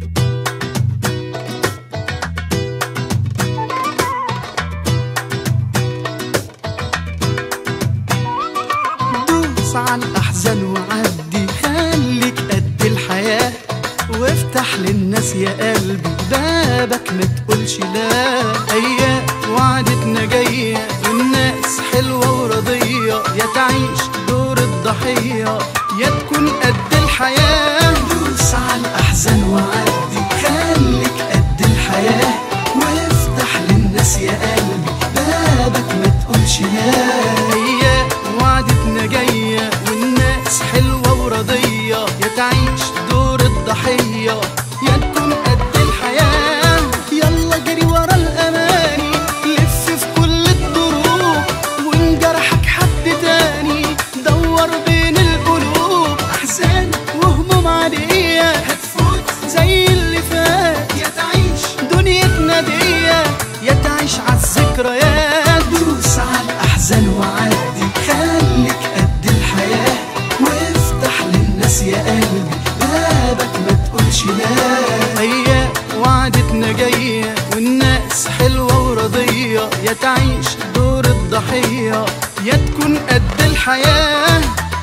دوس على الأحزان وعدي، خليك قد الحياة وافتح للناس يا قلبي بابك متقولش لا. أيام وعدتنا جاية والناس حلوة ورضية، يا تعيش دور الضحية يا تكون قد الحياة. دوس على الأحزان وعدي، خليك قد الحياة وافتح للناس يا قلبي بابك متقولش لا. أيام وعدتنا جاية والناس حلوة ورضية، يا تعيش دور الضحية يا تكون قد الحياة. يلا جري ورا الأماني، لف في كل الدروب، وإن جرحك حد تاني دور بين القلوب. أحزان وهموم عادية هتفوت زي اللي فات، يا تعيش دنيتنا دي يا تعيش عالذكريات. دوس على الأحزان وعدي، خليك قد الحياة وافتح للناس يا قلبي بابك متقولش لا. أيام وعدتنا جاية والناس حلوة ورضية، يا تعيش دور الضحية يا تكون قد الحياة.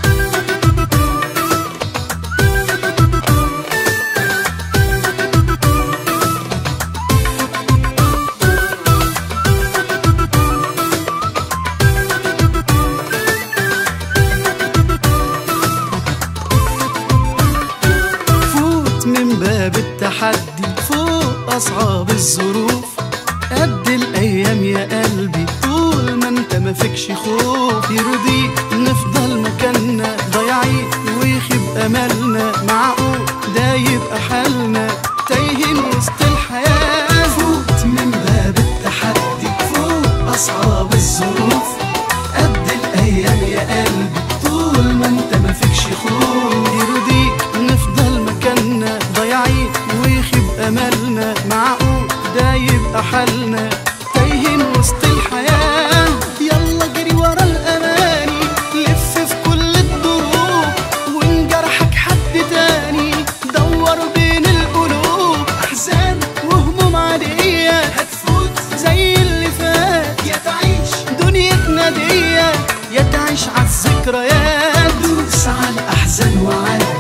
من باب التحدي فوق أصعب الظروف، قد الأيام يا قلبي طول ما انت ما فيكش خوف. يرضيك نفضل مكاننا ضايعين ويخيب أملنا، معقول ده يبقى حالنا تايهين وسط الحياة. فوت من باب التحدي فوق أصعب الظروف، قد الأيام يا قلبي طول ما انت ما فيكش خوف. يرضيك نفضل مكاننا ضايعين ويخيب أملنا، معقول ده يبقى حالنا تايهين وسط الحياة. يلا جري ورا الأماني، لف في كل الدروب، وإن جرحك حد تاني دور بين القلوب. أحزان وهموم عادية هتفوت زي اللي فات، يا تعيش دنيتنا دي يا تعيش عالذكريات. دوس على الأحزان وعدي،